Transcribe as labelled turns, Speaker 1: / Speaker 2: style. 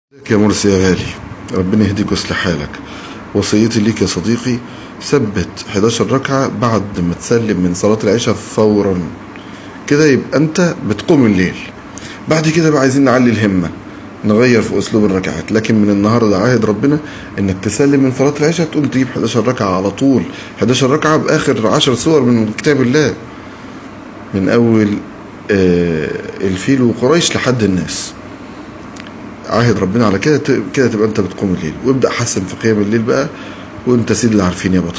Speaker 1: يا مرسي يا غالي، ربنا يهديك ويصلح حالك. وصيتي ليك يا صديقي، ثبت 11 ركعة بعد ما تسلم من صلاة العشاء فورا، كده يبقى انت بتقوم الليل. بعد كده بقى عايزين نعلي الهمة، نغير في اسلوب الركعات، لكن من النهارده عاهد ربنا انك تسلم من صلاة العشاء تقوم تجيب 11 ركعة على طول، 11 ركعة باخر 10 سور من كتاب الله، من اول الفيل وقريش لحد الناس. عاهد ربنا على كده، كده تبقى انت بتقوم الليل، وابدأ حسن في قيام الليل بقى، وانت سيد اللي عارفين يا بطل.